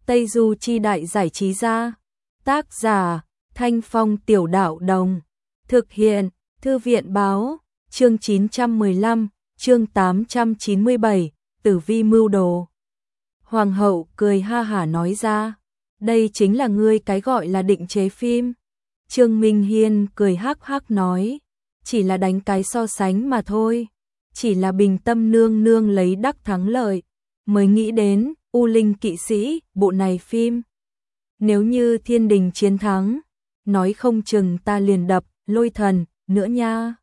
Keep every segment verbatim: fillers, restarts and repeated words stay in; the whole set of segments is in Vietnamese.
Tây Du Chi Đại Giải Trí Gia. Tác giả Thanh Phong Tiểu Đạo Đồng. Thực hiện Thư viện Báo. Chương chín trăm mười lăm, chương tám trăm chín mươi bảy, Tử Vi mưu đồ. Hoàng hậu cười ha hả nói ra, đây chính là ngươi cái gọi là định chế phim. Trương Minh Hiên cười hắc hắc nói, chỉ là đánh cái so sánh mà thôi, chỉ là bình tâm nương nương lấy đắc thắng lợi, mới nghĩ đến U Linh Kỵ Sĩ, bộ này phim. Nếu như thiên đình chiến thắng, nói không chừng ta liền đập Lôi Thần nữa nha.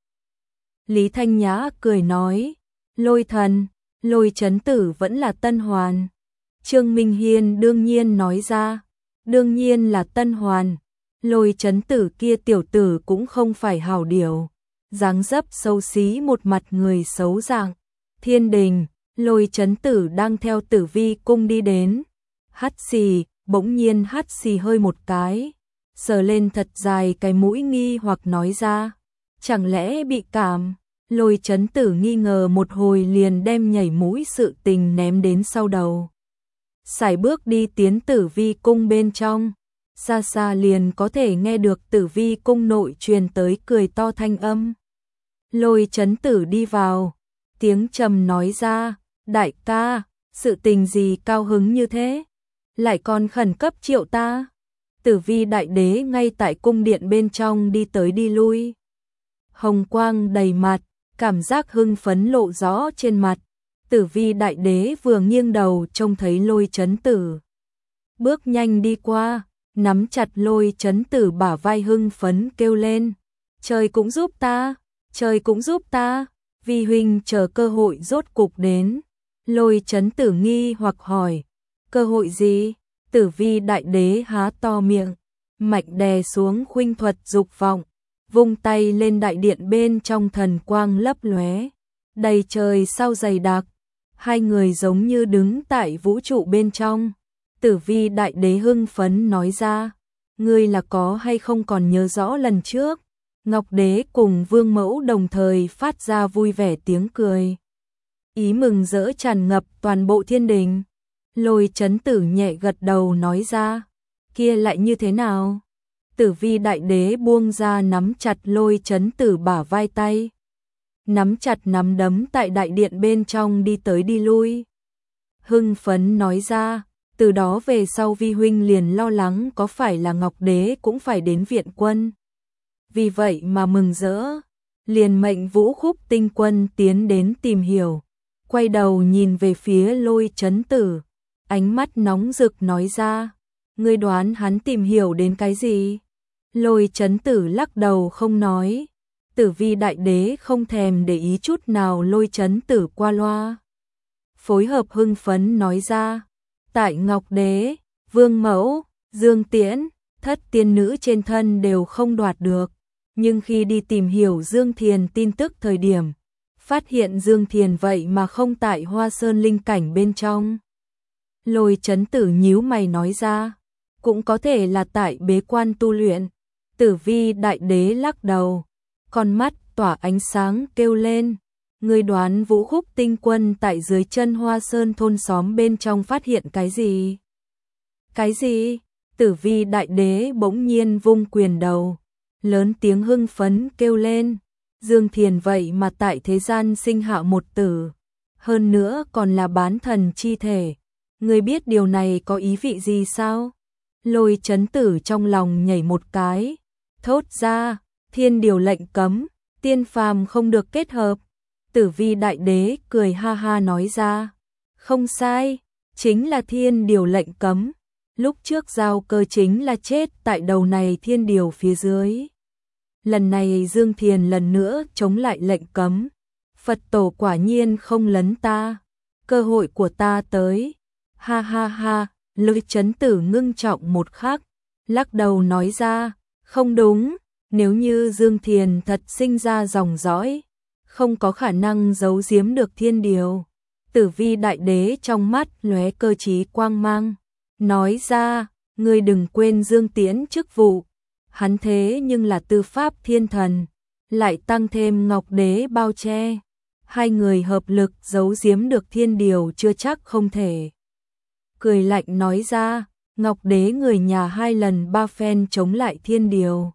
Lý Thanh Nhã cười nói, Lôi Thần, Lôi Chấn Tử vẫn là Tân Hoàn. Trương Minh Hiên đương nhiên nói ra, đương nhiên là Tân Hoàn, Lôi Chấn Tử kia tiểu tử cũng không phải hảo điều, dáng dấp xấu xí một mặt người xấu dạng. Thiên đình, Lôi Chấn Tử đang theo Tử Vi cung đi đến, hắt xì, bỗng nhiên hắt xì hơi một cái, sờ lên thật dài cái mũi nghi hoặc nói ra, chẳng lẽ bị cảm. Lôi Chấn Tử nghi ngờ một hồi liền đem nhảy mũi sự tình ném đến sau đầu. Sải bước đi tiến Tử Vi cung bên trong, xa xa liền có thể nghe được Tử Vi cung nội truyền tới cười to thanh âm. Lôi Chấn Tử đi vào, tiếng trầm nói ra, đại ca, sự tình gì cao hứng như thế, lại còn khẩn cấp triệu ta. Tử Vi đại đế ngay tại cung điện bên trong đi tới đi lui, hồng quang đầy mặt, cảm giác hưng phấn lộ rõ trên mặt. Tử Vi đại đế vừa nghiêng đầu trông thấy Lôi Chấn Tử, bước nhanh đi qua, nắm chặt Lôi Chấn Tử bả vai hưng phấn kêu lên, trời cũng giúp ta, trời cũng giúp ta, Vi huynh chờ cơ hội rốt cục đến. Lôi Chấn Tử nghi hoặc hỏi, cơ hội gì? Tử Vi đại đế há to miệng, mạnh đè xuống khuynh thuật dục vọng, vung tay lên đại điện bên trong thần quang lấp lóe, đầy trời sao dày đặc, hai người giống như đứng tại vũ trụ bên trong. Tử Vi đại đế hưng phấn nói ra, ngươi là có hay không còn nhớ rõ lần trước? Ngọc đế cùng Vương mẫu đồng thời phát ra vui vẻ tiếng cười, ý mừng rỡ tràn ngập toàn bộ thiên đình. Lôi Chấn Tử nhẹ gật đầu nói ra, kia lại như thế nào? Tử Vi đại đế buông ra nắm chặt Lôi Chấn Tử bả vai tay, nắm chặt nắm đấm tại đại điện bên trong đi tới đi lui. Hưng phấn nói ra, từ đó về sau Vi huynh liền lo lắng có phải là Ngọc đế cũng phải đến viện quân. Vì vậy mà mừng rỡ, liền mệnh Vũ Khúc tinh quân tiến đến tìm hiểu, quay đầu nhìn về phía Lôi Chấn Tử, ánh mắt nóng rực nói ra, ngươi đoán hắn tìm hiểu đến cái gì? Lôi Chấn Tử lắc đầu không nói. Tử Vi đại đế không thèm để ý chút nào Lôi Chấn Tử qua loa, phối hợp hưng phấn nói ra, tại Ngọc đế, Vương mẫu, Dương Tiễn, thất tiên nữ trên thân đều không đoạt được, nhưng khi đi tìm hiểu Dương Thiền tin tức thời điểm, phát hiện Dương Thiền vậy mà không tại Hoa Sơn linh cảnh bên trong. Lôi Chấn Tử nhíu mày nói ra, cũng có thể là tại bế quan tu luyện. Tử Vi đại đế lắc đầu, con mắt tỏa ánh sáng kêu lên, ngươi đoán Vũ Khúc tinh quân tại dưới chân Hoa Sơn thôn xóm bên trong phát hiện cái gì? Cái gì? Tử Vi đại đế bỗng nhiên vung quyền đầu, lớn tiếng hưng phấn kêu lên, Dương Thiền vậy mà tại thế gian sinh hạ một tử, hơn nữa còn là bán thần chi thể. Ngươi biết điều này có ý vị gì sao? Lôi Chấn Tử trong lòng nhảy một cái, thốt ra, thiên điều lệnh cấm, tiên phàm không được kết hợp. Tử Vi đại đế cười ha ha nói ra, không sai, chính là thiên điều lệnh cấm. Lúc trước giao cơ chính là chết tại đầu này thiên điều phía dưới. Lần này Dương Thiền lần nữa chống lại lệnh cấm. Phật tổ quả nhiên không lấn ta, cơ hội của ta tới. Ha ha ha, Lôi Chấn Tử ngưng trọng một khắc, lắc đầu nói ra, không đúng, nếu như Dương Thiền thật sinh ra dòng dõi, không có khả năng giấu giếm được thiên điều. Tử Vi đại đế trong mắt lóe cơ trí quang mang, nói ra, ngươi đừng quên Dương Tiễn chức vụ, hắn thế nhưng là tư pháp thiên thần, lại tăng thêm Ngọc đế bao che, hai người hợp lực giấu giếm được thiên điều chưa chắc không thể. Cười lạnh nói ra, Ngọc Đế người nhà hai lần ba phen chống lại thiên điều.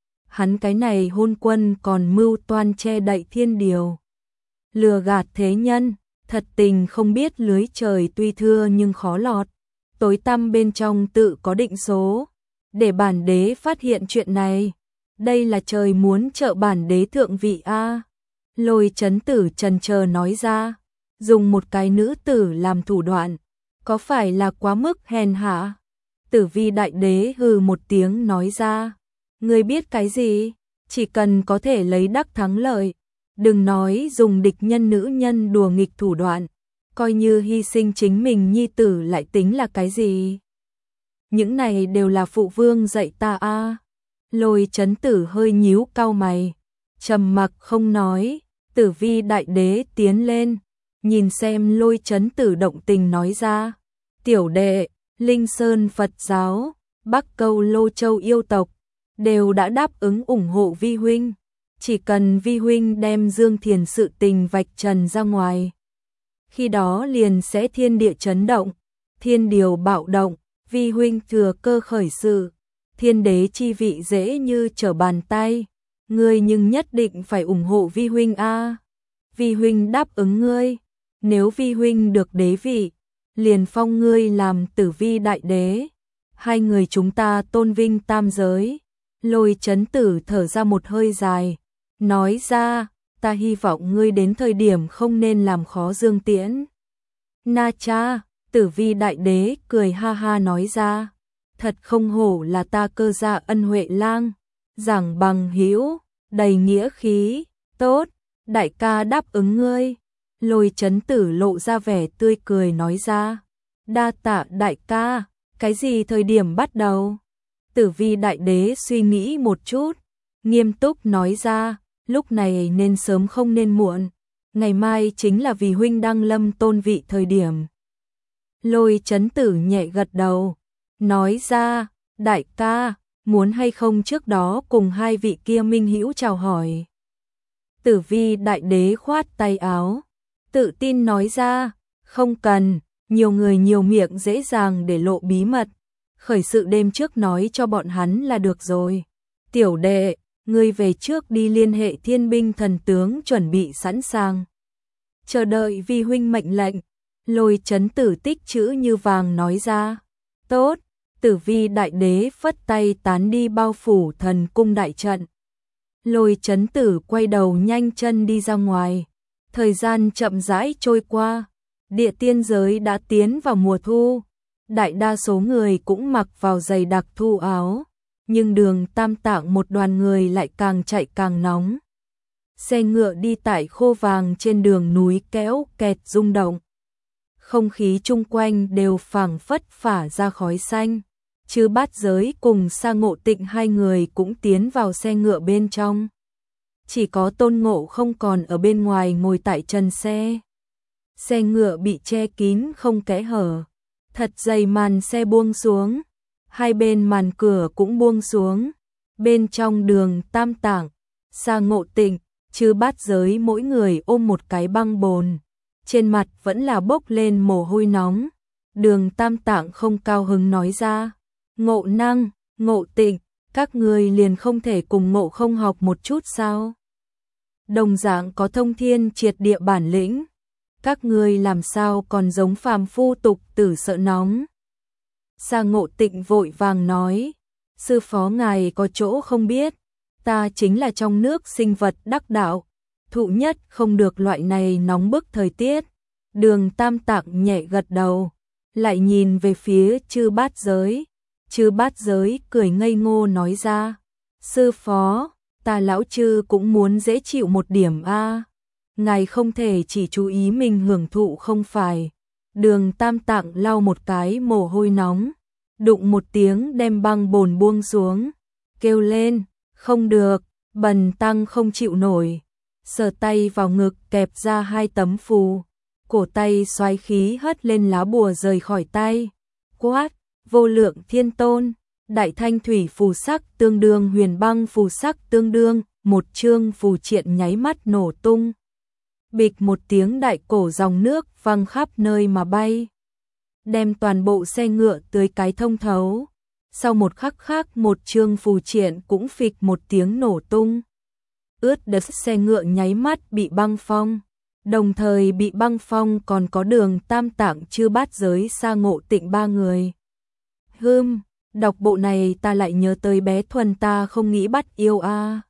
Hắn cái này hôn quân còn mưu toan che đậy thiên điều. Lừa gạt thế nhân, thật tình không biết lưới trời tuy thưa nhưng khó lọt. Tối tăm bên trong tự có định số. Để bản đế phát hiện chuyện này. Đây là trời muốn trợ bản đế thượng vị a. Lôi Chấn Tử trần chờ nói ra. Dùng một cái nữ tử làm thủ đoạn. Có phải là quá mức hèn hạ? Tử Vi đại đế hừ một tiếng nói ra. Ngươi biết cái gì? Chỉ cần có thể lấy đắc thắng lợi. Đừng nói dùng địch nhân nữ nhân đùa nghịch thủ đoạn. Coi như hy sinh chính mình nhi tử lại tính là cái gì? Những này đều là phụ vương dạy ta a. Lôi Chấn Tử hơi nhíu cau mày. Trầm mặc không nói. Tử Vi đại đế tiến lên. Nhìn xem Lôi Chấn Tử động tình nói ra. Tiểu đệ, Linh Sơn Phật giáo, Bắc Câu Lô Châu yêu tộc, đều đã đáp ứng ủng hộ vi huynh. Chỉ cần vi huynh đem Dương Thiền sự tình vạch trần ra ngoài. Khi đó liền sẽ thiên địa chấn động, thiên điều bạo động, vi huynh thừa cơ khởi sự. Thiên đế chi vị dễ như trở bàn tay. Ngươi nhưng nhất định phải ủng hộ vi huynh a. Vi huynh đáp ứng ngươi. Nếu vi huynh được đế vị, liền phong ngươi làm Tử Vi đại đế. Hai người chúng ta tôn vinh tam giới. Lôi Chấn Tử thở ra một hơi dài. Nói ra, ta hy vọng ngươi đến thời điểm không nên làm khó Dương Tiễn. Na cha, Tử Vi đại đế cười ha ha nói ra. Thật không hổ là ta Cơ Gia Ân Huệ lang. Giảng bằng hữu, đầy nghĩa khí. Tốt, đại ca đáp ứng ngươi. Lôi Chấn Tử lộ ra vẻ tươi cười nói ra. Đa tạ đại ca, cái gì thời điểm bắt đầu? Tử Vi đại đế suy nghĩ một chút, nghiêm túc nói ra, lúc này nên sớm không nên muộn. Ngày mai chính là vì huynh đăng lâm tôn vị thời điểm. Lôi Chấn Tử nhẹ gật đầu, nói ra, đại ca, muốn hay không trước đó cùng hai vị kia minh hữu chào hỏi. Tử Vi đại đế khoát tay áo, tự tin nói ra, không cần, nhiều người nhiều miệng dễ dàng để lộ bí mật, khởi sự đêm trước nói cho bọn hắn là được rồi. Tiểu đệ, ngươi về trước đi liên hệ thiên binh thần tướng chuẩn bị sẵn sàng. Chờ đợi vi huynh mệnh lệnh. Lôi Chấn Tử tích chữ như vàng nói ra. Tốt, Tử Vi đại đế phất tay tán đi bao phủ thần cung đại trận. Lôi Chấn Tử quay đầu nhanh chân đi ra ngoài. Thời gian chậm rãi trôi qua, địa tiên giới đã tiến vào mùa thu. Đại đa số người cũng mặc vào giày đặc thu áo, nhưng đường Tam Tạng một đoàn người lại càng chạy càng nóng. Xe ngựa đi tại khô vàng trên đường núi kéo kẹt rung động. Không khí chung quanh đều phảng phất phả ra khói xanh. Chư Bát Giới cùng Sa Ngộ Tịnh hai người cũng tiến vào xe ngựa bên trong. Chỉ có Tôn Ngộ không còn ở bên ngoài ngồi tại trần xe. Xe ngựa bị che kín không kẽ hở. Thật dày màn xe buông xuống. Hai bên màn cửa cũng buông xuống. Bên trong đường Tam Tạng, Sa Ngộ Tịnh, Chư Bát Giới mỗi người ôm một cái băng bồn. Trên mặt vẫn là bốc lên mồ hôi nóng. Đường Tam Tạng không cao hứng nói ra. Ngộ Năng, Ngộ Tịnh, các người liền không thể cùng Ngộ không học một chút sao? Đồng dạng có thông thiên triệt địa bản lĩnh. Các người làm sao còn giống phàm phu tục tử sợ nóng? Sa Ngộ Tịnh vội vàng nói. Sư phó ngài có chỗ không biết. Ta chính là trong nước sinh vật đắc đạo. Thụ nhất không được loại này nóng bức thời tiết. Đường Tam Tạng nhẹ gật đầu. Lại nhìn về phía Chư Bát Giới. Chư Bát Giới cười ngây ngô nói ra. Sư phó, ta lão chư cũng muốn dễ chịu một điểm a. Ngài không thể chỉ chú ý mình hưởng thụ không phải. Đường Tam Tạng lau một cái mồ hôi nóng. Đụng một tiếng đem băng bồn buông xuống. Kêu lên, không được, bần tăng không chịu nổi. Sờ tay vào ngực kẹp ra hai tấm phù. Cổ tay xoáy khí hất lên lá bùa rời khỏi tay. Quát, vô lượng thiên tôn, đại thanh thủy phù sắc tương đương huyền băng phù sắc tương đương, một chương phù triện nháy mắt nổ tung. Bịch một tiếng đại cổ dòng nước văng khắp nơi mà bay. đem toàn bộ xe ngựa tưới cái thông thấu. Sau một khắc khác một chương phù triện cũng phịch một tiếng nổ tung. Ướt đất xe ngựa nháy mắt bị băng phong. Đồng thời bị băng phong còn có Đường Tam Tạng Chư Bát Giới Sa Ngộ Tịnh ba người. Hừm, đọc bộ này ta lại nhớ tới bé Thuần ta không nghĩ bắt yêu a. À.